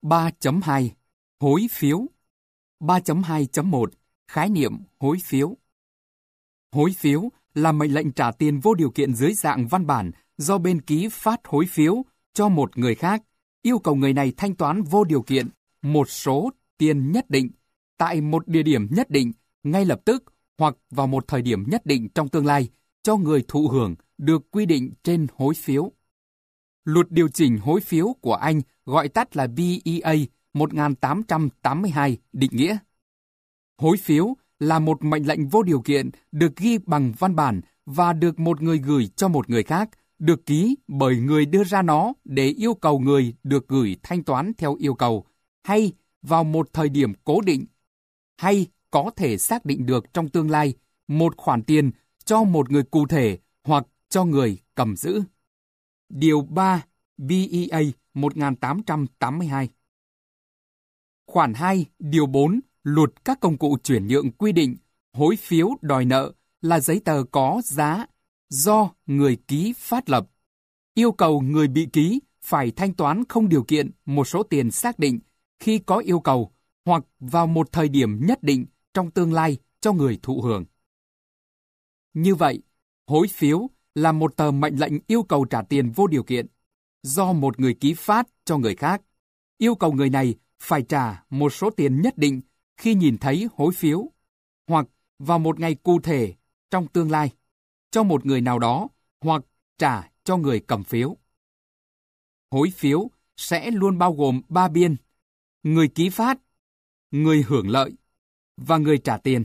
3.2 Hối phiếu. 3.2.1 Khái niệm hối phiếu. Hối phiếu là mệnh lệnh trả tiền vô điều kiện dưới dạng văn bản do bên ký phát hối phiếu cho một người khác, yêu cầu người này thanh toán vô điều kiện một số tiền nhất định tại một địa điểm nhất định ngay lập tức hoặc vào một thời điểm nhất định trong tương lai cho người thụ hưởng được quy định trên hối phiếu. Luật điều chỉnh hối phiếu của Anh, gọi tắt là BEA 1882, định nghĩa: hối phiếu là một mệnh lệnh vô điều kiện được ghi bằng văn bản và được một người gửi cho một người khác, được ký bởi người đưa ra nó để yêu cầu người được gửi thanh toán theo yêu cầu, hay vào một thời điểm cố định, hay có thể xác định được trong tương lai một khoản tiền cho một người cụ thể hoặc cho người cầm giữ. Điều 3 BEA 1882. Khoản 2, điều 4, Luật các công cụ chuyển nhượng quy định hối phiếu đòi nợ là giấy tờ có giá do người ký phát lập. Yêu cầu người bị ký phải thanh toán không điều kiện một số tiền xác định khi có yêu cầu hoặc vào một thời điểm nhất định trong tương lai cho người thụ hưởng. Như vậy, hối phiếu là một tờ mệnh lệnh yêu cầu trả tiền vô điều kiện do một người ký phát cho người khác, yêu cầu người này phải trả một số tiền nhất định khi nhìn thấy hối phiếu, hoặc vào một ngày cụ thể trong tương lai, cho một người nào đó, hoặc trả cho người cầm phiếu. Hối phiếu sẽ luôn bao gồm 3 biên: người ký phát, người hưởng lợi và người trả tiền.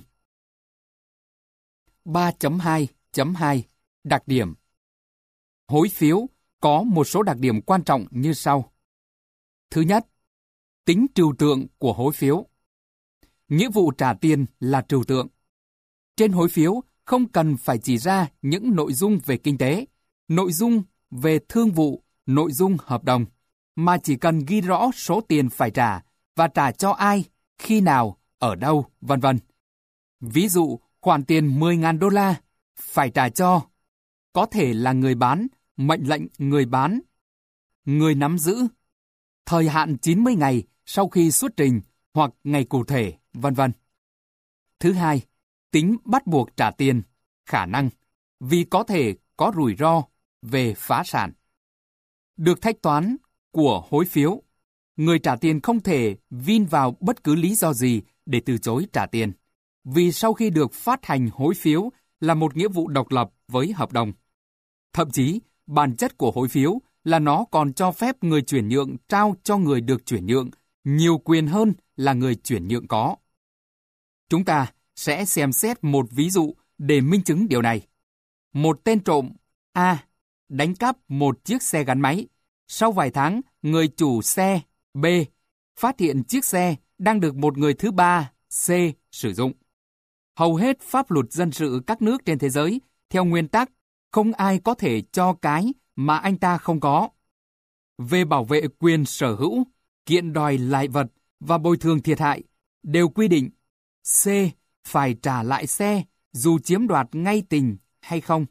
3.2.2 Đặc điểm. Hối phiếu có một số đặc điểm quan trọng như sau. Thứ nhất, tính trừu tượng của hối phiếu. Nghĩa vụ trả tiền là trừu tượng. Trên hối phiếu không cần phải chỉ ra những nội dung về kinh tế, nội dung về thương vụ, nội dung hợp đồng, mà chỉ cần ghi rõ số tiền phải trả và trả cho ai, khi nào, ở đâu, vân vân. Ví dụ, khoản tiền $10.000 phải trả cho có thể là người bán, mệnh lệnh người bán, người nắm giữ, thời hạn 90 ngày sau khi xuất trình hoặc ngày cụ thể, vân vân. Thứ hai, tính bắt buộc trả tiền, khả năng, vì có thể có rủi ro về phá sản. Được thanh toán của hối phiếu, người trả tiền không thể vin vào bất cứ lý do gì để từ chối trả tiền, vì sau khi được phát hành hối phiếu là một nghĩa vụ độc lập với hợp đồng. Thậm chí, bản chất của hối phiếu là nó còn cho phép người chuyển nhượng trao cho người được chuyển nhượng nhiều quyền hơn là người chuyển nhượng có. Chúng ta sẽ xem xét một ví dụ để minh chứng điều này. Một tên trộm A đánh cắp một chiếc xe gắn máy. Sau vài tháng, người chủ xe B phát hiện chiếc xe đang được một người thứ ba C sử dụng. Hầu hết pháp luật dân sự các nước trên thế giới theo nguyên tắc không ai có thể cho cái mà anh ta không có. Về bảo vệ quyền sở hữu, kiện đòi lại vật và bồi thường thiệt hại đều quy định C phải trả lại xe dù chiếm đoạt ngay tình hay không.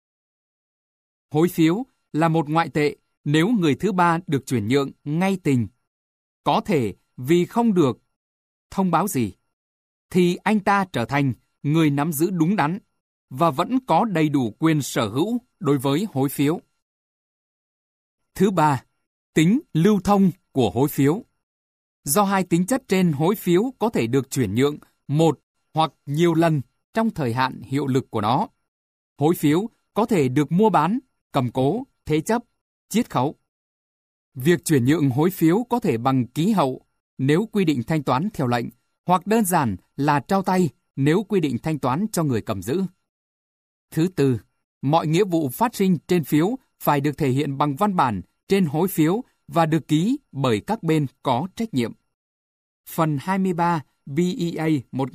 Hối phiếu là một ngoại tệ nếu người thứ ba được chuyển nhượng ngay tình, có thể vì không được thông báo gì, thì anh ta trở thành người nắm giữ đúng đắn và vẫn có đầy đủ quyền sở hữu đối với hối phiếu. Thứ ba, tính lưu thông của hối phiếu. Do hai tính chất trên hối phiếu có thể được chuyển nhượng một hoặc nhiều lần trong thời hạn hiệu lực của nó. Hối phiếu có thể được mua bán, cầm cố, thế chấp, chiết khấu. Việc chuyển nhượng hối phiếu có thể bằng ký hậu nếu quy định thanh toán theo lệnh, hoặc đơn giản là trao tay nếu quy định thanh toán cho người cầm giữ. Thứ tư, mọi nghĩa vụ phát sinh trên phiếu phải được thể hiện bằng văn bản trên hối phiếu và được ký bởi các bên có trách nhiệm. Phần 23 BEA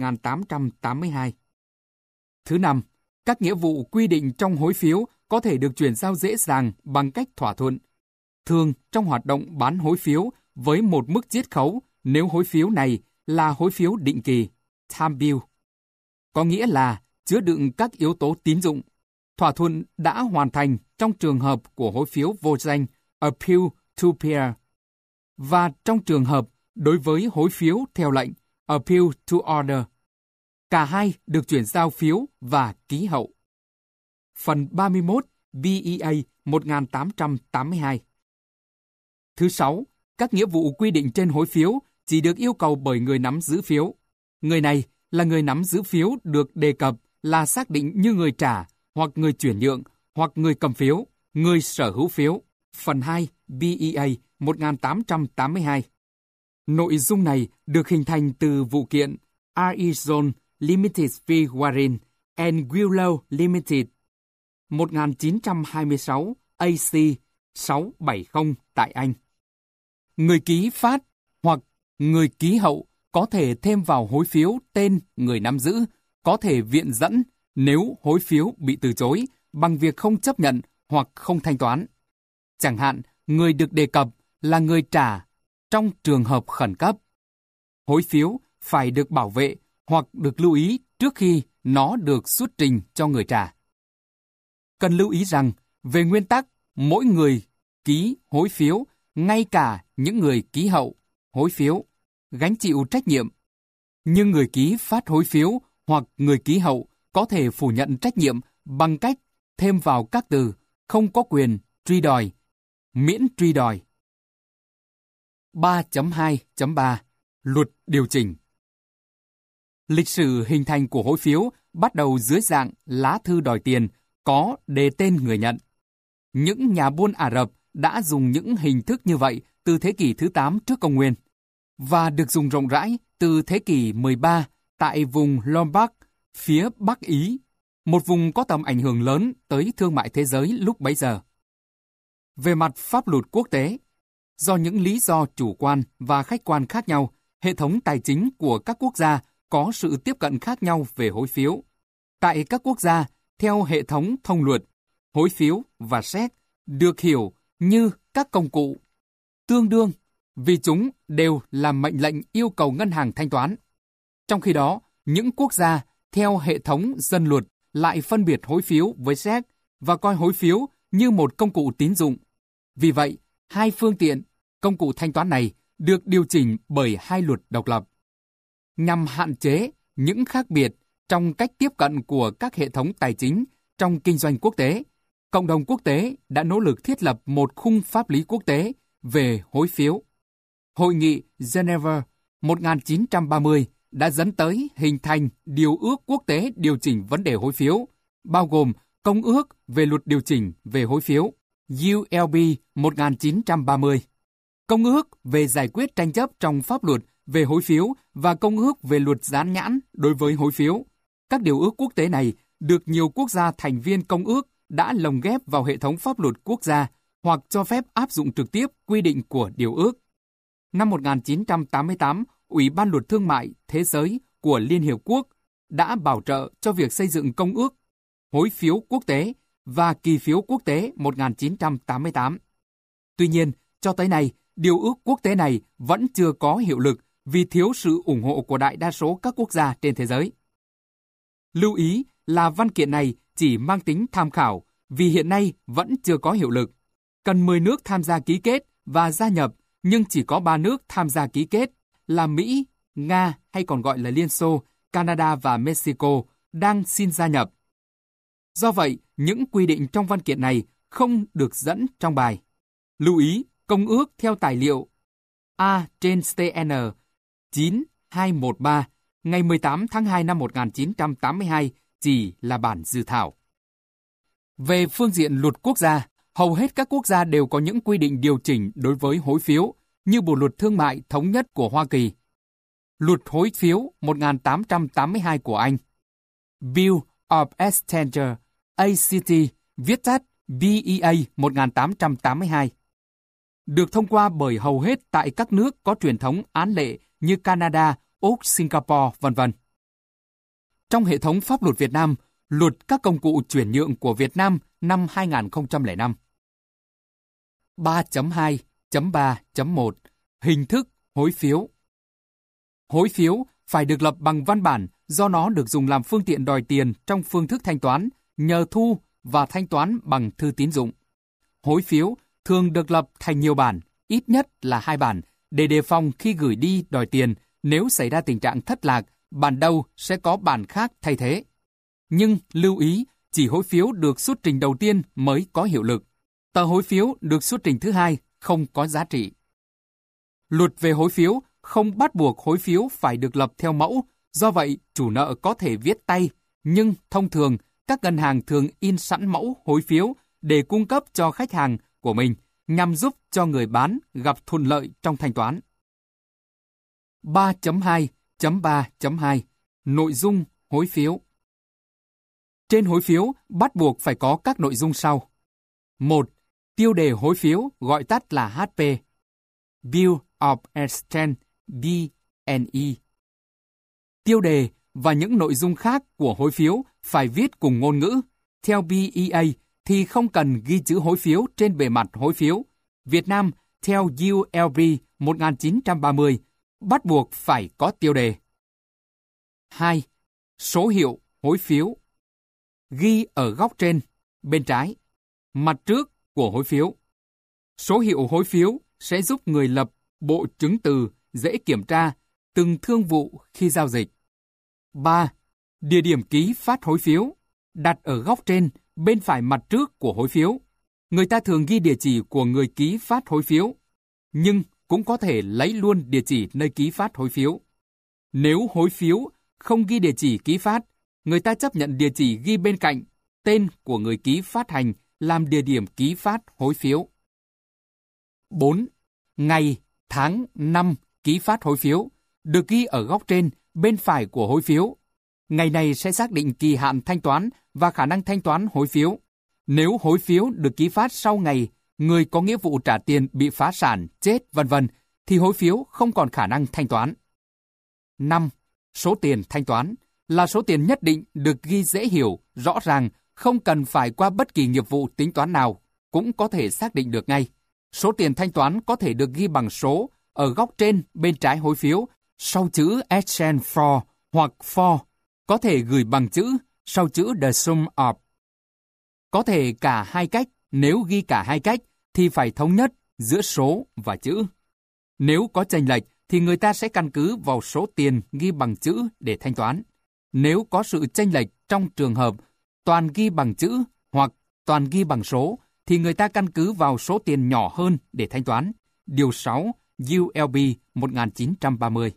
1882. Thứ năm, các nghĩa vụ quy định trong hối phiếu có thể được chuyển giao dễ dàng bằng cách thỏa thuận. Thường trong hoạt động bán hối phiếu với một mức chiết khấu nếu hối phiếu này là hối phiếu định kỳ, time bill. Có nghĩa là chứa đựng các yếu tố tín dụng. Thỏa thuận đã hoàn thành trong trường hợp của hối phiếu vô danh, a peer-to-peer. và trong trường hợp đối với hối phiếu theo lệnh Appeal to Order. Cả hai được chuyển giao phiếu và ký hậu. Phần 31 BEA 1882. Thứ 6. Các nghĩa vụ quy định trên hối phiếu chỉ được yêu cầu bởi người nắm giữ phiếu. Người này là người nắm giữ phiếu được đề cập là xác định như người trả, hoặc người chuyển nhượng, hoặc người cầm phiếu, người sở hữu phiếu. Phần 2 BEA 1882. Nội dung này được hình thành từ vụ kiện R.E. Zone Limited v. Warren and Willow Limited 1926 AC 670 tại Anh. Người ký phát hoặc người ký hậu có thể thêm vào hối phiếu tên người nắm giữ, có thể viện dẫn nếu hối phiếu bị từ chối bằng việc không chấp nhận hoặc không thanh toán. Chẳng hạn, người được đề cập là người trả trong trường hợp khẩn cấp. Hối phiếu phải được bảo vệ hoặc được lưu ý trước khi nó được xuất trình cho người trả. Cần lưu ý rằng, về nguyên tắc, mỗi người ký hối phiếu, ngay cả những người ký hậu hối phiếu, gánh chịu trách nhiệm. Nhưng người ký phát hối phiếu hoặc người ký hậu có thể phủ nhận trách nhiệm bằng cách thêm vào các từ không có quyền truy đòi, miễn truy đòi. 3.2.3 Luật điều chỉnh. Lịch sử hình thành của hối phiếu bắt đầu dưới dạng lá thư đòi tiền có đề tên người nhận. Những nhà buôn Ả Rập đã dùng những hình thức như vậy từ thế kỷ thứ 8 trước công nguyên và được dùng rộng rãi từ thế kỷ 13 tại vùng Lombard, phía Bắc Ý, một vùng có tầm ảnh hưởng lớn tới thương mại thế giới lúc bấy giờ. Về mặt pháp luật quốc tế, do những lý do chủ quan và khách quan khác nhau, hệ thống tài chính của các quốc gia có sự tiếp cận khác nhau về hối phiếu. Tại các quốc gia, theo hệ thống thông luật, hối phiếu và séc được hiểu như các công cụ tương đương vì chúng đều là mệnh lệnh yêu cầu ngân hàng thanh toán. Trong khi đó, những quốc gia theo hệ thống dân luật lại phân biệt hối phiếu với séc và coi hối phiếu như một công cụ tín dụng. Vì vậy, hai phương tiện, công cụ thanh toán này được điều chỉnh bởi hai luật độc lập. Nhằm hạn chế những khác biệt trong cách tiếp cận của các hệ thống tài chính trong kinh doanh quốc tế, cộng đồng quốc tế đã nỗ lực thiết lập một khung pháp lý quốc tế về hối phiếu. Hội nghị Geneva 1930 đã dẫn tới hình thành Điều ước Quốc tế điều chỉnh vấn đề hối phiếu, bao gồm Công ước về luật điều chỉnh về hối phiếu ULB 1930, Công ước về giải quyết tranh chấp trong pháp luật về hối phiếu và Công ước về luật dán nhãn đối với hối phiếu. Các điều ước quốc tế này được nhiều quốc gia thành viên Công ước đã lồng ghép vào hệ thống pháp luật quốc gia hoặc cho phép áp dụng trực tiếp quy định của điều ước. Năm 1988, Ủy ban Luật Thương mại Thế giới của Liên Hiệp Quốc đã bảo trợ cho việc xây dựng Công ước Hối phiếu quốc tế và Kỳ phiếu quốc tế 1988. Tuy nhiên, cho tới nay, điều ước quốc tế này vẫn chưa có hiệu lực vì thiếu sự ủng hộ của đại đa số các quốc gia trên thế giới. Lưu ý là văn kiện này chỉ mang tính tham khảo vì hiện nay vẫn chưa có hiệu lực. Cần 10 nước tham gia ký kết và gia nhập, nhưng chỉ có 3 nước tham gia ký kết là Mỹ, Nga hay còn gọi là Liên Xô, Canada và Mexico đang xin gia nhập. Do vậy, những quy định trong văn kiện này không được dẫn trong bài. Lưu ý, công ước theo tài liệu A/TN 9213 ngày 18 tháng 2 năm 1982 chỉ là bản dự thảo. Về phương diện luật quốc gia, hầu hết các quốc gia đều có những quy định điều chỉnh đối với hối phiếu, như Bộ luật Thương mại thống nhất của Hoa Kỳ, Luật hối phiếu 1882 của Anh, Bill of Exchange ACT, viết tắt BEA 1882, được thông qua bởi hầu hết tại các nước có truyền thống án lệ như Canada, Úc, Singapore, v.v. Trong hệ thống pháp luật Việt Nam, Luật các công cụ chuyển nhượng của Việt Nam năm 2005. 3.2.3.1 Hình thức hối phiếu. Hối phiếu phải được lập bằng văn bản do nó được dùng làm phương tiện đòi tiền trong phương thức thanh toán, nhờ thu và thanh toán bằng thư tín dụng. Hối phiếu thường được lập thành nhiều bản, ít nhất là 2 bản để đề phòng khi gửi đi đòi tiền. Nếu xảy ra tình trạng thất lạc, bản đầu sẽ có bản khác thay thế. Nhưng lưu ý, chỉ hối phiếu được xuất trình đầu tiên mới có hiệu lực. Tờ hối phiếu được xuất trình thứ hai không có giá trị. Luật về hối phiếu không bắt buộc hối phiếu phải được lập theo mẫu, do vậy chủ nợ có thể viết tay, nhưng thông thường các ngân hàng thường in sẵn mẫu hối phiếu để cung cấp cho khách hàng của mình nhằm giúp cho người bán gặp thuận lợi trong thanh toán. 3.2.3.2 Nội dung hối phiếu. Trên hối phiếu bắt buộc phải có các nội dung sau. 1. Tiêu đề hối phiếu gọi tắt là HP. Bill of Exchange B&E. Tiêu đề và những nội dung khác của hối phiếu phải viết cùng ngôn ngữ. Theo BEA thì không cần ghi chữ hối phiếu trên bề mặt hối phiếu. Việt Nam, theo ULB 1930, bắt buộc phải có tiêu đề. 2. Số hiệu hối phiếu. Ghi ở góc trên, bên trái, mặt trước của hối phiếu. Số hiệu hối phiếu sẽ giúp người lập bộ chứng từ dễ kiểm tra từng thương vụ khi giao dịch. 3. Địa điểm ký phát hối phiếu, đặt ở góc trên, bên phải mặt trước của hối phiếu. Người ta thường ghi địa chỉ của người ký phát hối phiếu, nhưng cũng có thể lấy luôn địa chỉ nơi ký phát hối phiếu. Nếu hối phiếu không ghi địa chỉ ký phát, người ta chấp nhận địa chỉ ghi bên cạnh tên của người ký phát hành làm địa điểm ký phát hối phiếu. 4. Ngày, tháng, năm ký phát hối phiếu được ghi ở góc trên, bên phải của hối phiếu. Ngày này sẽ xác định kỳ hạn thanh toán và khả năng thanh toán hối phiếu. Nếu hối phiếu được ký phát sau ngày người có nghĩa vụ trả tiền bị phá sản, chết, v.v. thì hối phiếu không còn khả năng thanh toán. 5. Số tiền thanh toán là số tiền nhất định được ghi dễ hiểu, rõ ràng, không cần phải qua bất kỳ nghiệp vụ tính toán nào, cũng có thể xác định được ngay. Số tiền thanh toán có thể được ghi bằng số ở góc trên bên trái hối phiếu sau chữ exchange for hoặc for, có thể gửi bằng chữ sau chữ the sum of. Có thể cả hai cách, nếu ghi cả hai cách thì phải thống nhất giữa số và chữ. Nếu có chênh lệch thì người ta sẽ căn cứ vào số tiền ghi bằng chữ để thanh toán. Nếu có sự chênh lệch trong trường hợp toàn ghi bằng chữ hoặc toàn ghi bằng số, thì người ta căn cứ vào số tiền nhỏ hơn để thanh toán. Điều 6 ULB 1930.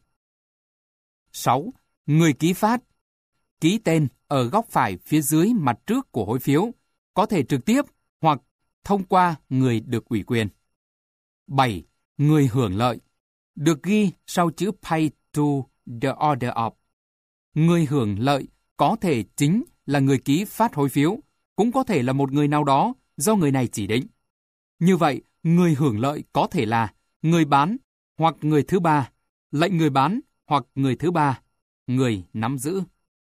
6. Người ký phát. Ký tên ở góc phải phía dưới mặt trước của hối phiếu, có thể trực tiếp hoặc thông qua người được ủy quyền. 7. Người hưởng lợi. Được ghi sau chữ pay to the order of. Người hưởng lợi có thể chính là người ký phát hối phiếu, cũng có thể là một người nào đó do người này chỉ định. Như vậy, người hưởng lợi có thể là người bán hoặc người thứ ba, lệnh người bán hoặc người thứ ba, người nắm giữ.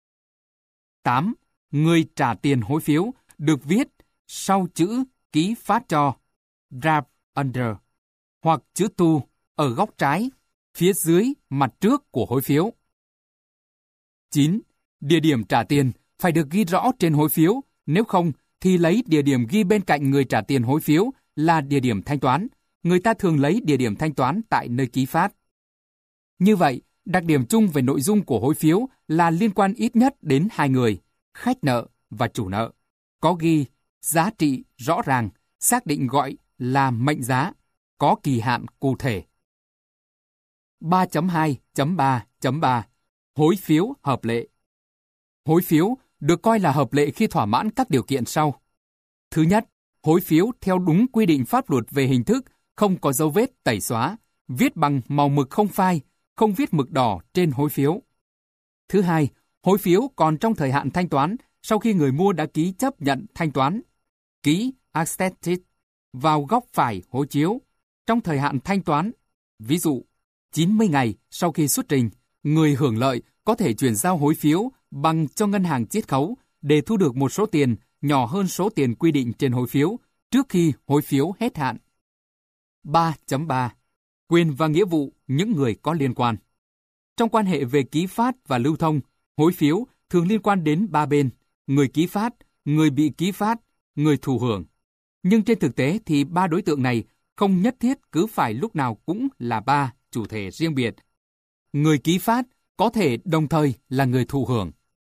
8. Người trả tiền hối phiếu được viết sau chữ ký phát cho draft under hoặc chữ to ở góc trái phía dưới mặt trước của hối phiếu. 9. Địa điểm trả tiền phải được ghi rõ trên hối phiếu, nếu không thì lấy địa điểm ghi bên cạnh người trả tiền hối phiếu là địa điểm thanh toán. Người ta thường lấy địa điểm thanh toán tại nơi ký phát. Như vậy, đặc điểm chung về nội dung của hối phiếu là liên quan ít nhất đến hai người, khách nợ và chủ nợ. Có ghi giá trị rõ ràng, xác định gọi là mệnh giá, có kỳ hạn cụ thể. 3.2.3.3 Hối phiếu hợp lệ. Hối phiếu được coi là hợp lệ khi thỏa mãn các điều kiện sau. Thứ nhất, hối phiếu theo đúng quy định pháp luật về hình thức, không có dấu vết tẩy xóa, viết bằng màu mực không phai, không viết mực đỏ trên hối phiếu. Thứ hai, hối phiếu còn trong thời hạn thanh toán sau khi người mua đã ký chấp nhận thanh toán. Ký accepted vào góc phải hối chiếu trong thời hạn thanh toán. Ví dụ, 90 ngày sau khi xuất trình, người hưởng lợi có thể chuyển giao hối phiếu bằng cho ngân hàng chiết khấu để thu được một số tiền nhỏ hơn số tiền quy định trên hối phiếu trước khi hối phiếu hết hạn. 3.3 Quyền và nghĩa vụ những người có liên quan. Trong quan hệ về ký phát và lưu thông, hối phiếu thường liên quan đến ba bên, người ký phát, người bị ký phát, người thụ hưởng. Nhưng trên thực tế thì ba đối tượng này không nhất thiết cứ phải lúc nào cũng là ba chủ thể riêng biệt. Người ký phát có thể đồng thời là người thụ hưởng.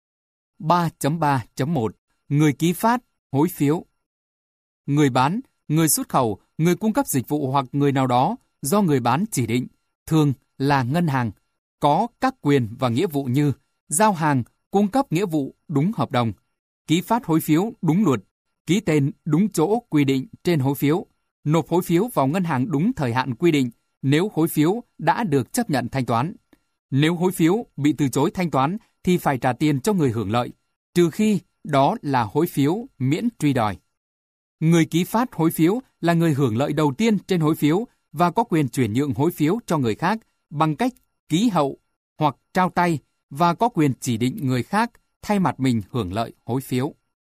3.3.1 Người ký phát, hối phiếu. Người bán, người xuất khẩu, người cung cấp dịch vụ hoặc người nào đó do người bán chỉ định, thường là ngân hàng, có các quyền và nghĩa vụ như giao hàng, cung cấp nghĩa vụ đúng hợp đồng, ký phát hối phiếu đúng luật, ký tên đúng chỗ quy định trên hối phiếu, nộp hối phiếu vào ngân hàng đúng thời hạn quy định nếu hối phiếu đã được chấp nhận thanh toán. Nếu hối phiếu bị từ chối thanh toán thì phải trả tiền cho người hưởng lợi, trừ khi đó là hối phiếu miễn truy đòi. Người ký phát hối phiếu là người hưởng lợi đầu tiên trên hối phiếu và có quyền chuyển nhượng hối phiếu cho người khác bằng cách ký hậu hoặc trao tay và có quyền chỉ định người khác thay mặt mình hưởng lợi hối phiếu.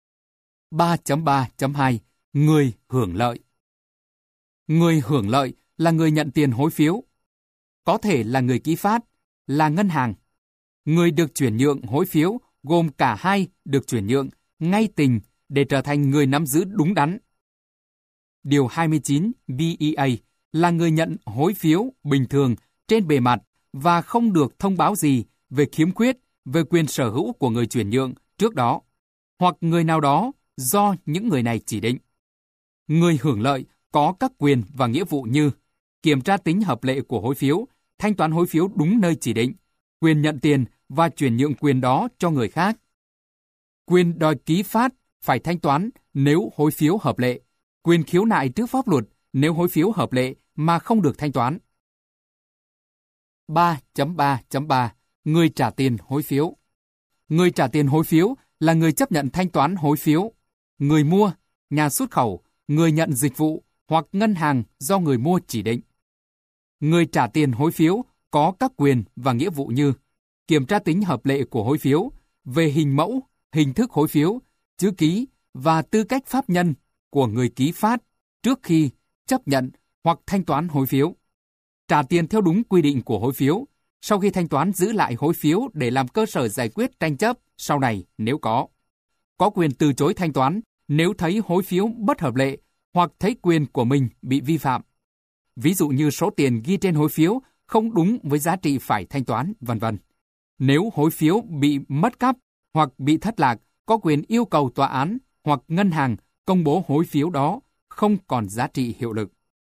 3.3.2 Người hưởng lợi. Người hưởng lợi là người nhận tiền hối phiếu. Có thể là người ký phát, là ngân hàng. Người được chuyển nhượng hối phiếu gồm cả hai được chuyển nhượng ngay tình để trở thành người nắm giữ đúng đắn. Điều 29 BEA là người nhận hối phiếu bình thường trên bề mặt và không được thông báo gì về khiếm khuyết về quyền sở hữu của người chuyển nhượng trước đó, hoặc người nào đó do những người này chỉ định. Người hưởng lợi có các quyền và nghĩa vụ như kiểm tra tính hợp lệ của hối phiếu, thanh toán hối phiếu đúng nơi chỉ định, quyền nhận tiền và chuyển nhượng quyền đó cho người khác. Quyền đòi ký phát phải thanh toán nếu hối phiếu hợp lệ, quyền khiếu nại trước pháp luật nếu hối phiếu hợp lệ mà không được thanh toán. 3.3.3 Người trả tiền hối phiếu. Người trả tiền hối phiếu là người chấp nhận thanh toán hối phiếu. Người mua, nhà xuất khẩu, người nhận dịch vụ hoặc ngân hàng do người mua chỉ định. Người trả tiền hối phiếu có các quyền và nghĩa vụ như kiểm tra tính hợp lệ của hối phiếu, về hình mẫu, hình thức hối phiếu, chữ ký và tư cách pháp nhân của người ký phát trước khi chấp nhận hoặc thanh toán hối phiếu. Trả tiền theo đúng quy định của hối phiếu, sau khi thanh toán giữ lại hối phiếu để làm cơ sở giải quyết tranh chấp sau này nếu có. Có quyền từ chối thanh toán nếu thấy hối phiếu bất hợp lệ hoặc thấy quyền của mình bị vi phạm. Ví dụ như số tiền ghi trên hối phiếu không đúng với giá trị phải thanh toán, v.v. Nếu hối phiếu bị mất cắp hoặc bị thất lạc, có quyền yêu cầu tòa án hoặc ngân hàng công bố hối phiếu đó không còn giá trị hiệu lực.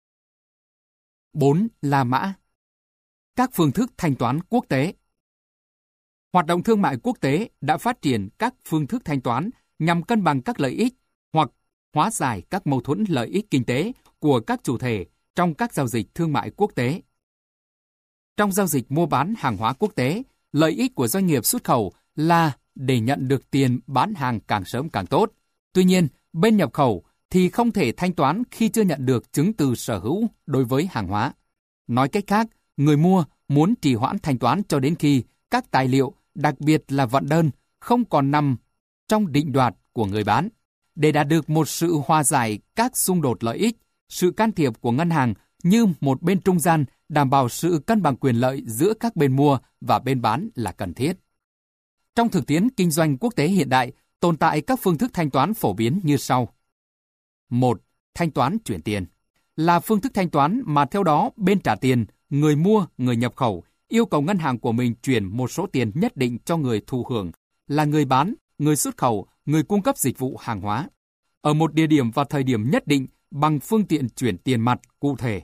4. La mã. Các phương thức thanh toán quốc tế. Hoạt động thương mại quốc tế đã phát triển các phương thức thanh toán nhằm cân bằng các lợi ích hoặc hóa giải các mâu thuẫn lợi ích kinh tế của các chủ thể trong các giao dịch thương mại quốc tế. Trong giao dịch mua bán hàng hóa quốc tế, lợi ích của doanh nghiệp xuất khẩu là để nhận được tiền bán hàng càng sớm càng tốt. Tuy nhiên, bên nhập khẩu thì không thể thanh toán khi chưa nhận được chứng từ sở hữu đối với hàng hóa. Nói cách khác, người mua muốn trì hoãn thanh toán cho đến khi các tài liệu, đặc biệt là vận đơn, không còn nằm trong định đoạt của người bán. Để đạt được một sự hòa giải các xung đột lợi ích, sự can thiệp của ngân hàng như một bên trung gian đảm bảo sự cân bằng quyền lợi giữa các bên mua và bên bán là cần thiết. Trong thực tiễn kinh doanh quốc tế hiện đại, tồn tại các phương thức thanh toán phổ biến như sau. 1. Thanh toán chuyển tiền là phương thức thanh toán mà theo đó bên trả tiền, người mua, người nhập khẩu yêu cầu ngân hàng của mình chuyển một số tiền nhất định cho người thụ hưởng là người bán, người xuất khẩu, người cung cấp dịch vụ hàng hóa ở một địa điểm và thời điểm nhất định bằng phương tiện chuyển tiền mặt cụ thể.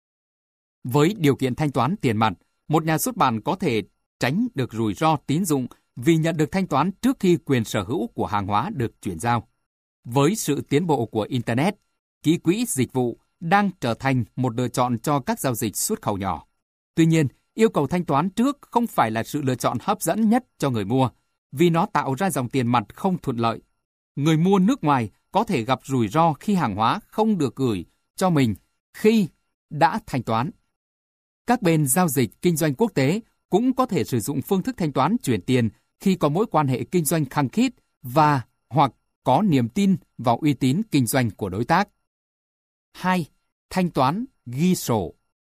Với điều kiện thanh toán tiền mặt, một nhà xuất bản có thể tránh được rủi ro tín dụng vì nhận được thanh toán trước khi quyền sở hữu của hàng hóa được chuyển giao. Với sự tiến bộ của Internet, ký quỹ dịch vụ đang trở thành một lựa chọn cho các giao dịch xuất khẩu nhỏ. Tuy nhiên, yêu cầu thanh toán trước không phải là sự lựa chọn hấp dẫn nhất cho người mua, vì nó tạo ra dòng tiền mặt không thuận lợi. Người mua nước ngoài có thể gặp rủi ro khi hàng hóa không được gửi cho mình khi đã thanh toán. Các bên giao dịch kinh doanh quốc tế cũng có thể sử dụng phương thức thanh toán chuyển tiền khi có mối quan hệ kinh doanh khăng khít và hoặc có niềm tin vào uy tín kinh doanh của đối tác. 2. Thanh toán ghi sổ.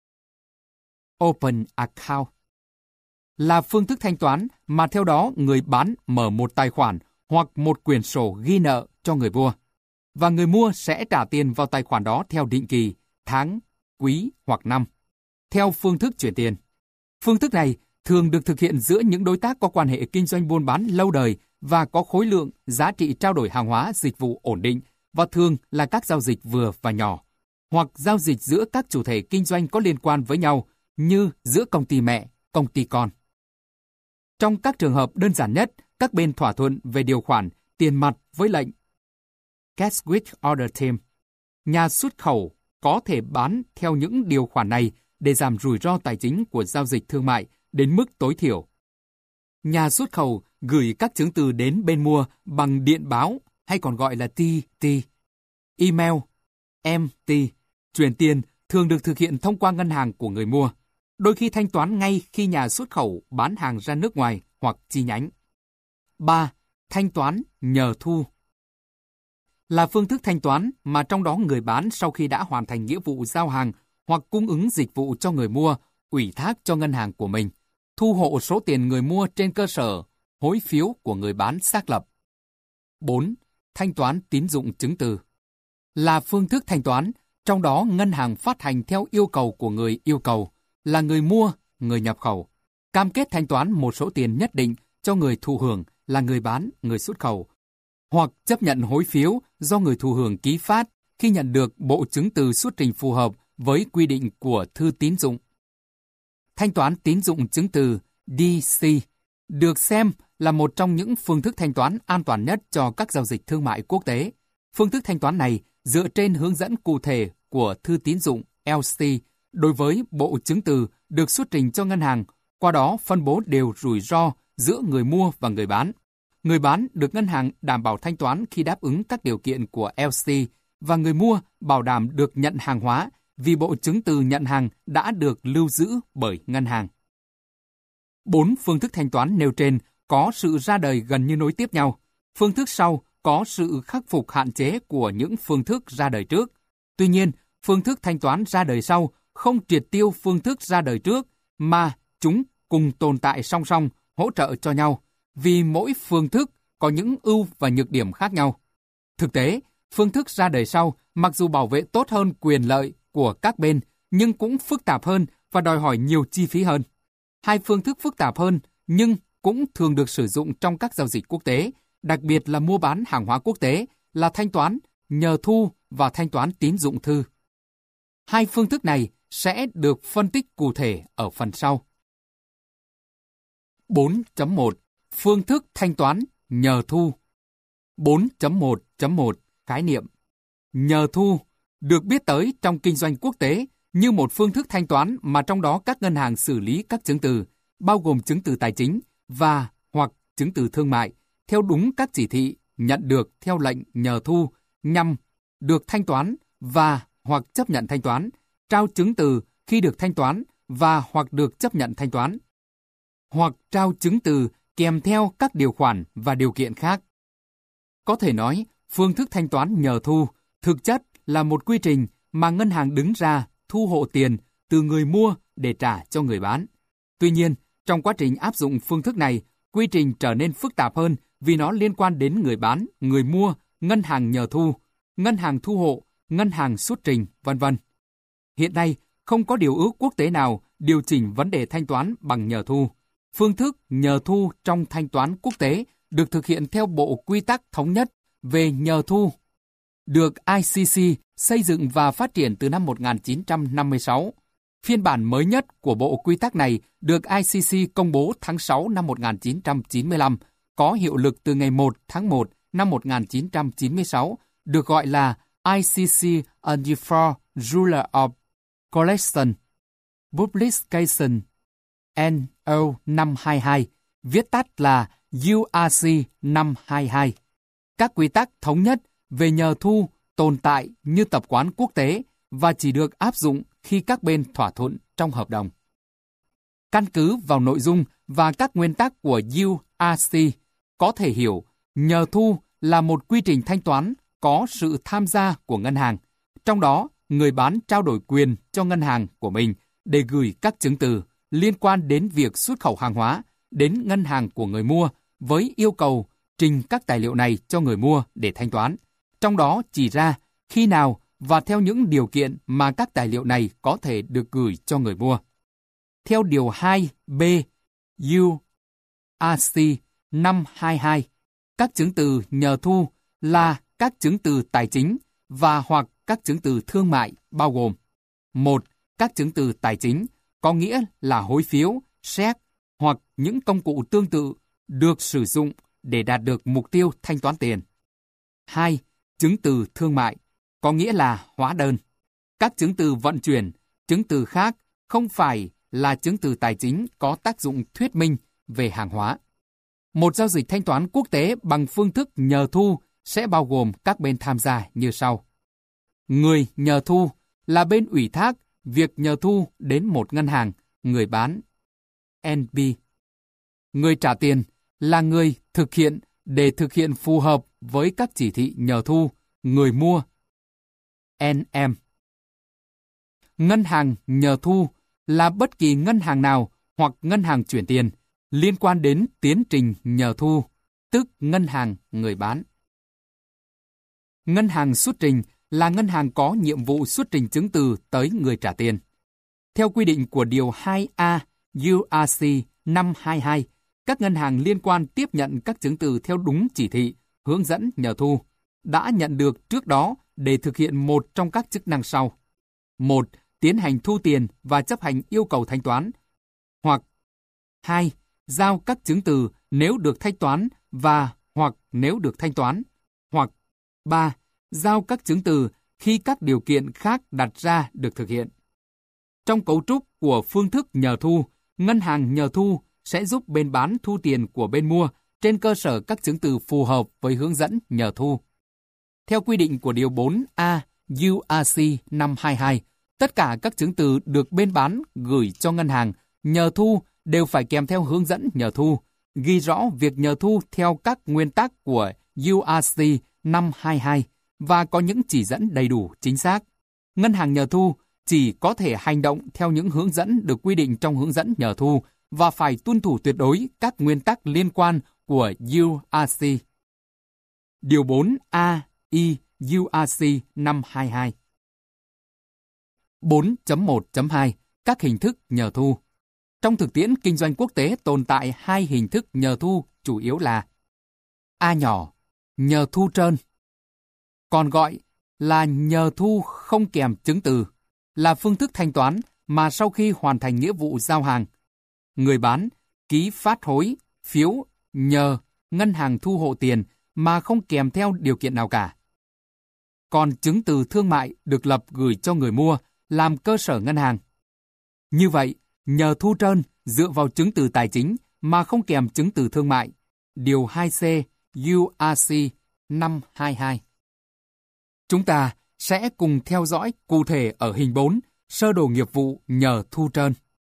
Open account là phương thức thanh toán mà theo đó người bán mở một tài khoản hoặc một quyển sổ ghi nợ cho người mua, và người mua sẽ trả tiền vào tài khoản đó theo định kỳ, tháng, quý hoặc năm, theo phương thức chuyển tiền. Phương thức này thường được thực hiện giữa những đối tác có quan hệ kinh doanh buôn bán lâu đời và có khối lượng, giá trị trao đổi hàng hóa, dịch vụ ổn định và thường là các giao dịch vừa và nhỏ, hoặc giao dịch giữa các chủ thể kinh doanh có liên quan với nhau như giữa công ty mẹ, công ty con. Trong các trường hợp đơn giản nhất, các bên thỏa thuận về điều khoản tiền mặt với lệnh Cash with Order Term. Nhà xuất khẩu có thể bán theo những điều khoản này để giảm rủi ro tài chính của giao dịch thương mại đến mức tối thiểu. Nhà xuất khẩu gửi các chứng từ đến bên mua bằng điện báo hay còn gọi là TT, email, MT. Chuyển tiền thường được thực hiện thông qua ngân hàng của người mua, đôi khi thanh toán ngay khi nhà xuất khẩu bán hàng ra nước ngoài hoặc chi nhánh. 3. Thanh toán nhờ thu là phương thức thanh toán mà trong đó người bán sau khi đã hoàn thành nghĩa vụ giao hàng hoặc cung ứng dịch vụ cho người mua, ủy thác cho ngân hàng của mình, thu hộ số tiền người mua trên cơ sở hối phiếu của người bán xác lập. 4. Thanh toán tín dụng chứng từ là phương thức thanh toán, trong đó ngân hàng phát hành theo yêu cầu của người yêu cầu, là người mua, người nhập khẩu, cam kết thanh toán một số tiền nhất định cho người thụ hưởng là người bán, người xuất khẩu, hoặc chấp nhận hối phiếu do người thụ hưởng ký phát khi nhận được bộ chứng từ xuất trình phù hợp với quy định của thư tín dụng. Thanh toán tín dụng chứng từ DC được xem là một trong những phương thức thanh toán an toàn nhất cho các giao dịch thương mại quốc tế. Phương thức thanh toán này dựa trên hướng dẫn cụ thể của thư tín dụng LC đối với bộ chứng từ được xuất trình cho ngân hàng, qua đó phân bố đều rủi ro giữa người mua và người bán. Người bán được ngân hàng đảm bảo thanh toán khi đáp ứng các điều kiện của LC và người mua bảo đảm được nhận hàng hóa vì bộ chứng từ nhận hàng đã được lưu giữ bởi ngân hàng. 4 phương thức thanh toán nêu trên có sự ra đời gần như nối tiếp nhau. Phương thức sau có sự khắc phục hạn chế của những phương thức ra đời trước. Tuy nhiên, phương thức thanh toán ra đời sau không triệt tiêu phương thức ra đời trước, mà chúng cùng tồn tại song song, hỗ trợ cho nhau, vì mỗi phương thức có những ưu và nhược điểm khác nhau. Thực tế, phương thức ra đời sau mặc dù bảo vệ tốt hơn quyền lợi của các bên, nhưng cũng phức tạp hơn và đòi hỏi nhiều chi phí hơn. Hai phương thức phức tạp hơn nhưng cũng thường được sử dụng trong các giao dịch quốc tế, đặc biệt là mua bán hàng hóa quốc tế, là thanh toán nhờ thu và thanh toán tín dụng thư. Hai phương thức này sẽ được phân tích cụ thể ở phần sau. 4.1 Phương thức thanh toán nhờ thu. 4.1.1 Khái niệm. Nhờ thu được biết tới trong kinh doanh quốc tế như một phương thức thanh toán mà trong đó các ngân hàng xử lý các chứng từ, bao gồm chứng từ tài chính và hoặc chứng từ thương mại, theo đúng các chỉ thị nhận được theo lệnh nhờ thu nhằm được thanh toán và hoặc chấp nhận thanh toán, trao chứng từ khi được thanh toán và hoặc được chấp nhận thanh toán, hoặc trao chứng từ kèm theo các điều khoản và điều kiện khác. Có thể nói, phương thức thanh toán nhờ thu thực chất là một quy trình mà ngân hàng đứng ra thu hộ tiền từ người mua để trả cho người bán. Tuy nhiên, trong quá trình áp dụng phương thức này, quy trình trở nên phức tạp hơn vì nó liên quan đến người bán, người mua, ngân hàng nhờ thu, ngân hàng thu hộ, ngân hàng xuất trình, v.v. Hiện nay, không có điều ước quốc tế nào điều chỉnh vấn đề thanh toán bằng nhờ thu. Phương thức nhờ thu trong thanh toán quốc tế được thực hiện theo Bộ Quy tắc Thống nhất về nhờ thu, được ICC xây dựng và phát triển từ năm 1956. Phiên bản mới nhất của Bộ Quy tắc này được ICC công bố tháng 6 năm 1995, có hiệu lực từ ngày 1 tháng 1 năm 1996, được gọi là ICC Uniform Rule of Collection, Publication NO 522, viết tắt là URC 522. Các quy tắc thống nhất về nhờ thu tồn tại như tập quán quốc tế và chỉ được áp dụng khi các bên thỏa thuận trong hợp đồng. Căn cứ vào nội dung và các nguyên tắc của URC, có thể hiểu nhờ thu là một quy trình thanh toán có sự tham gia của ngân hàng. Trong đó, người bán trao đổi quyền cho ngân hàng của mình để gửi các chứng từ liên quan đến việc xuất khẩu hàng hóa đến ngân hàng của người mua với yêu cầu trình các tài liệu này cho người mua để thanh toán. Trong đó chỉ ra khi nào và theo những điều kiện mà các tài liệu này có thể được gửi cho người mua. Theo Điều 2B URC 522, các chứng từ nhờ thu là các chứng từ tài chính và hoặc các chứng từ thương mại bao gồm: 1. Các chứng từ tài chính có nghĩa là hối phiếu, séc hoặc những công cụ tương tự được sử dụng để đạt được mục tiêu thanh toán tiền. 2. Chứng từ thương mại có nghĩa là hóa đơn. Các chứng từ vận chuyển, chứng từ khác không phải là chứng từ tài chính có tác dụng thuyết minh về hàng hóa. Một giao dịch thanh toán quốc tế bằng phương thức nhờ thu sẽ bao gồm các bên tham gia như sau. Người nhờ thu là bên ủy thác việc nhờ thu đến một ngân hàng, người bán NB. Người trả tiền là người thực hiện để thực hiện phù hợp với các chỉ thị nhờ thu, người mua NM. Ngân hàng nhờ thu là bất kỳ ngân hàng nào hoặc ngân hàng chuyển tiền liên quan đến tiến trình nhờ thu, tức ngân hàng người bán. Ngân hàng xuất trình là ngân hàng có nhiệm vụ xuất trình chứng từ tới người trả tiền. Theo quy định của Điều 2A URC 522, các ngân hàng liên quan tiếp nhận các chứng từ theo đúng chỉ thị, hướng dẫn nhờ thu, đã nhận được trước đó để thực hiện một trong các chức năng sau. 1. Tiến hành thu tiền và chấp hành yêu cầu thanh toán. Hoặc 2. Giao các chứng từ nếu được thanh toán và hoặc nếu được thanh toán. Hoặc 3. Giao các chứng từ khi các điều kiện khác đặt ra được thực hiện. Trong cấu trúc của phương thức nhờ thu, ngân hàng nhờ thu sẽ giúp bên bán thu tiền của bên mua trên cơ sở các chứng từ phù hợp với hướng dẫn nhờ thu. Theo quy định của Điều 4A URC 522, tất cả các chứng từ được bên bán gửi cho ngân hàng nhờ thu đều phải kèm theo hướng dẫn nhờ thu, ghi rõ việc nhờ thu theo các nguyên tắc của URC 522 và có những chỉ dẫn đầy đủ chính xác. Ngân hàng nhờ thu chỉ có thể hành động theo những hướng dẫn được quy định trong hướng dẫn nhờ thu và phải tuân thủ tuyệt đối các nguyên tắc liên quan của URC. Điều 4A I URC 522. 4.1.2 Các hình thức nhờ thu. Trong thực tiễn kinh doanh quốc tế tồn tại hai hình thức nhờ thu chủ yếu là: A nhỏ, nhờ thu trơn, còn gọi là nhờ thu không kèm chứng từ, là phương thức thanh toán mà sau khi hoàn thành nghĩa vụ giao hàng, người bán ký phát hối, phiếu nhờ ngân hàng thu hộ tiền mà không kèm theo điều kiện nào cả. Còn chứng từ thương mại được lập gửi cho người mua làm cơ sở ngân hàng. Như vậy, nhờ thu trơn dựa vào chứng từ tài chính mà không kèm chứng từ thương mại. Điều 2C URC 522. Chúng ta sẽ cùng theo dõi cụ thể ở hình 4, sơ đồ nghiệp vụ nhờ thu trơn.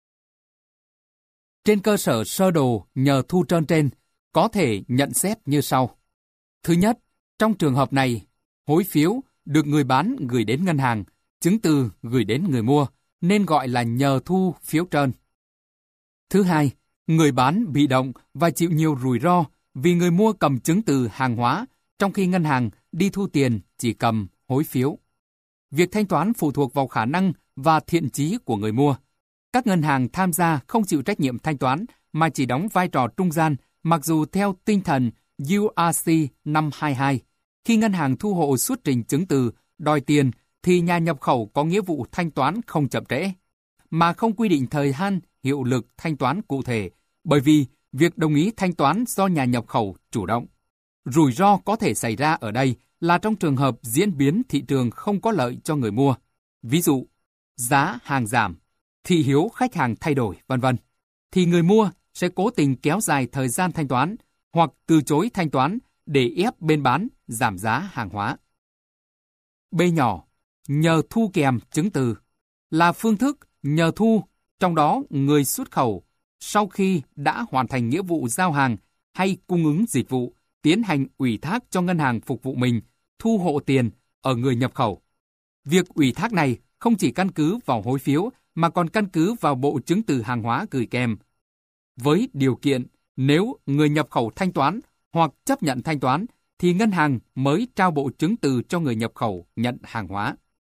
Trên cơ sở sơ đồ nhờ thu trơn trên, có thể nhận xét như sau. Thứ nhất, trong trường hợp này, hối phiếu được người bán gửi đến ngân hàng, chứng từ gửi đến người mua, nên gọi là nhờ thu phiếu trơn. Thứ hai, người bán bị động và chịu nhiều rủi ro vì người mua cầm chứng từ hàng hóa, trong khi ngân hàng đi thu tiền chỉ cầm hối phiếu. Việc thanh toán phụ thuộc vào khả năng và thiện chí của người mua. Các ngân hàng tham gia không chịu trách nhiệm thanh toán mà chỉ đóng vai trò trung gian, mặc dù theo tinh thần URC 522, khi ngân hàng thu hộ xuất trình chứng từ đòi tiền thì nhà nhập khẩu có nghĩa vụ thanh toán không chậm trễ, mà không quy định thời hạn hiệu lực thanh toán cụ thể, bởi vì việc đồng ý thanh toán do nhà nhập khẩu chủ động. Rủi ro có thể xảy ra ở đây là trong trường hợp diễn biến thị trường không có lợi cho người mua. Ví dụ, giá hàng giảm, thị hiếu khách hàng thay đổi, v.v. thì người mua sẽ cố tình kéo dài thời gian thanh toán hoặc từ chối thanh toán để ép bên bán giảm giá hàng hóa. B nhỏ, nhờ thu kèm chứng từ, là phương thức nhờ thu, trong đó người xuất khẩu sau khi đã hoàn thành nghĩa vụ giao hàng hay cung ứng dịch vụ, tiến hành ủy thác cho ngân hàng phục vụ mình thu hộ tiền ở người nhập khẩu. Việc ủy thác này không chỉ căn cứ vào hối phiếu mà còn căn cứ vào bộ chứng từ hàng hóa gửi kèm. Với điều kiện nếu người nhập khẩu thanh toán hoặc chấp nhận thanh toán thì ngân hàng mới trao bộ chứng từ cho người nhập khẩu nhận hàng hóa.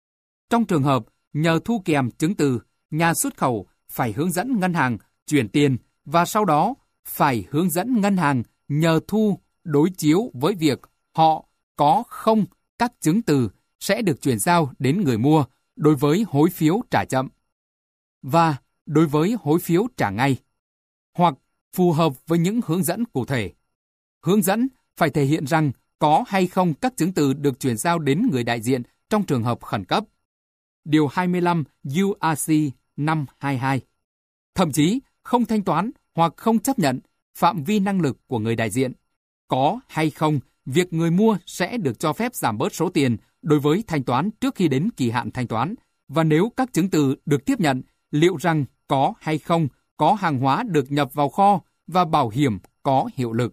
Trong trường hợp nhờ thu kèm chứng từ, nhà xuất khẩu phải hướng dẫn ngân hàng chuyển tiền và sau đó phải hướng dẫn ngân hàng nhờ thu đối chiếu với việc họ có không các chứng từ sẽ được chuyển giao đến người mua đối với hối phiếu trả chậm và đối với hối phiếu trả ngay, hoặc phù hợp với những hướng dẫn cụ thể. Hướng dẫn phải thể hiện rằng có hay không các chứng từ được chuyển giao đến người đại diện trong trường hợp khẩn cấp. Điều 25 URC năm 22. Thậm chí không thanh toán hoặc không chấp nhận phạm vi năng lực của người đại diện. Có hay không việc người mua sẽ được cho phép giảm bớt số tiền đối với thanh toán trước khi đến kỳ hạn thanh toán, và nếu các chứng từ được tiếp nhận, liệu rằng có hay không có hàng hóa được nhập vào kho và bảo hiểm có hiệu lực.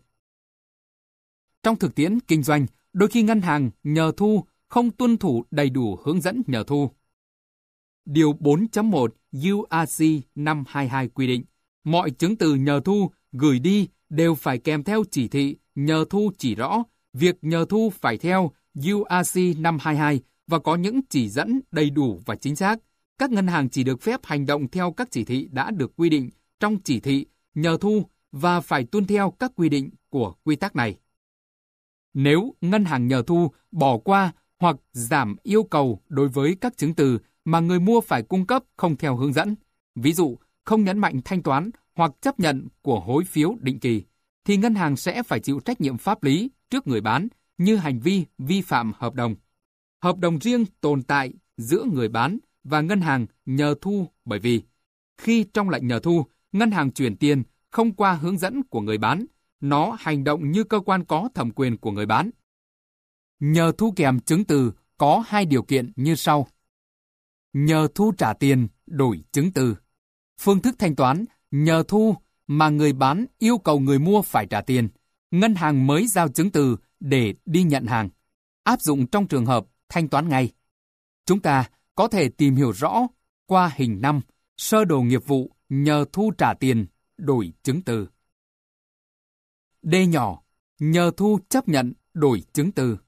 Trong thực tiễn kinh doanh, đôi khi ngân hàng nhờ thu không tuân thủ đầy đủ hướng dẫn nhờ thu. Điều 4.1 URC năm 22 quy định, mọi chứng từ nhờ thu gửi đi đều phải kèm theo chỉ thị nhờ thu chỉ rõ việc nhờ thu phải theo URC năm 22 và có những chỉ dẫn đầy đủ và chính xác. Các ngân hàng chỉ được phép hành động theo các chỉ thị đã được quy định trong chỉ thị nhờ thu và phải tuân theo các quy định của quy tắc này. Nếu ngân hàng nhờ thu bỏ qua hoặc giảm yêu cầu đối với các chứng từ mà người mua phải cung cấp không theo hướng dẫn, ví dụ không nhấn mạnh thanh toán hoặc chấp nhận của hối phiếu định kỳ, thì ngân hàng sẽ phải chịu trách nhiệm pháp lý trước người bán như hành vi vi phạm hợp đồng. Hợp đồng riêng tồn tại giữa người bán và ngân hàng nhờ thu bởi vì khi trong lệnh nhờ thu, ngân hàng chuyển tiền không qua hướng dẫn của người bán, nó hành động như cơ quan có thẩm quyền của người bán. Nhờ thu kèm chứng từ có hai điều kiện như sau. Nhờ thu trả tiền đổi chứng từ. Phương thức thanh toán nhờ thu mà người bán yêu cầu người mua phải trả tiền, ngân hàng mới giao chứng từ để đi nhận hàng, áp dụng trong trường hợp thanh toán ngay. Chúng ta có thể tìm hiểu rõ qua hình 5, sơ đồ nghiệp vụ nhờ thu trả tiền đổi chứng từ. D nhỏ, nhờ thu chấp nhận đổi chứng từ.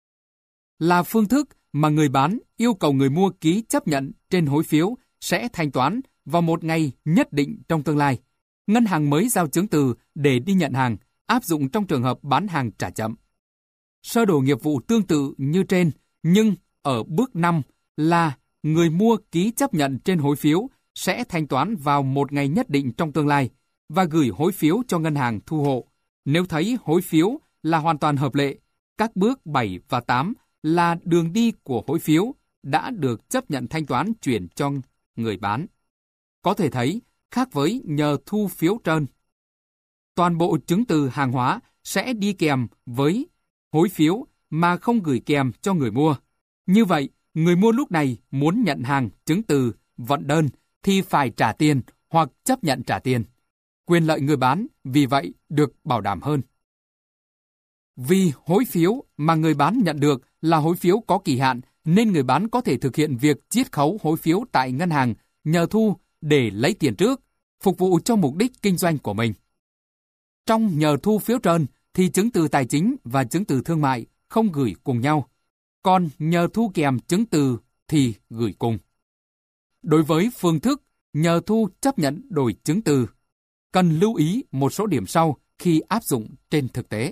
Là phương thức mà người bán yêu cầu người mua ký chấp nhận trên hối phiếu sẽ thanh toán vào một ngày nhất định trong tương lai. Ngân hàng mới giao chứng từ để đi nhận hàng, áp dụng trong trường hợp bán hàng trả chậm. Sơ đồ nghiệp vụ tương tự như trên, nhưng ở bước 5 là người mua ký chấp nhận trên hối phiếu sẽ thanh toán vào một ngày nhất định trong tương lai và gửi hối phiếu cho ngân hàng thu hộ. Nếu thấy hối phiếu là hoàn toàn hợp lệ, các bước 7 và 8 là đường đi của hối phiếu đã được chấp nhận thanh toán chuyển cho người bán. Có thể thấy, khác với nhờ thu phiếu trơn, toàn bộ chứng từ hàng hóa sẽ đi kèm với hối phiếu mà không gửi kèm cho người mua. Như vậy, người mua lúc này muốn nhận hàng chứng từ vận đơn thì phải trả tiền hoặc chấp nhận trả tiền. Quyền lợi người bán vì vậy được bảo đảm hơn. Vì hối phiếu mà người bán nhận được là hối phiếu có kỳ hạn nên người bán có thể thực hiện việc chiết khấu hối phiếu tại ngân hàng nhờ thu để lấy tiền trước, phục vụ cho mục đích kinh doanh của mình. Trong nhờ thu phiếu trơn thì chứng từ tài chính và chứng từ thương mại không gửi cùng nhau, còn nhờ thu kèm chứng từ thì gửi cùng. Đối với phương thức nhờ thu chấp nhận đổi chứng từ, cần lưu ý một số điểm sau khi áp dụng trên thực tế.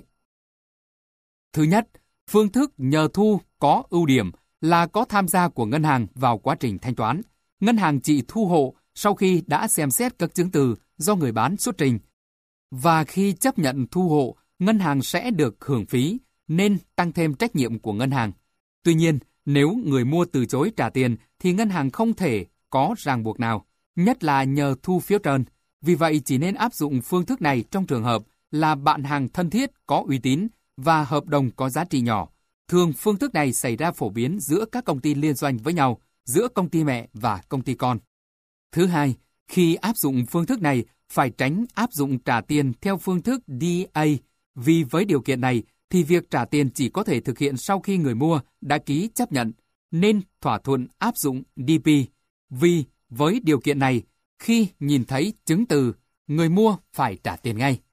Thứ nhất, phương thức nhờ thu có ưu điểm là có tham gia của ngân hàng vào quá trình thanh toán. Ngân hàng chỉ thu hộ sau khi đã xem xét các chứng từ do người bán xuất trình. Và khi chấp nhận thu hộ, ngân hàng sẽ được hưởng phí nên tăng thêm trách nhiệm của ngân hàng. Tuy nhiên, nếu người mua từ chối trả tiền thì ngân hàng không thể có ràng buộc nào, nhất là nhờ thu phiếu trơn. Vì vậy chỉ nên áp dụng phương thức này trong trường hợp là bạn hàng thân thiết có uy tín và hợp đồng có giá trị nhỏ. Thường phương thức này xảy ra phổ biến giữa các công ty liên doanh với nhau, giữa công ty mẹ và công ty con. Thứ hai, khi áp dụng phương thức này, phải tránh áp dụng trả tiền theo phương thức DA, vì với điều kiện này thì việc trả tiền chỉ có thể thực hiện sau khi người mua đã ký chấp nhận, nên thỏa thuận áp dụng DP. Vì với điều kiện này, khi nhìn thấy chứng từ, người mua phải trả tiền ngay.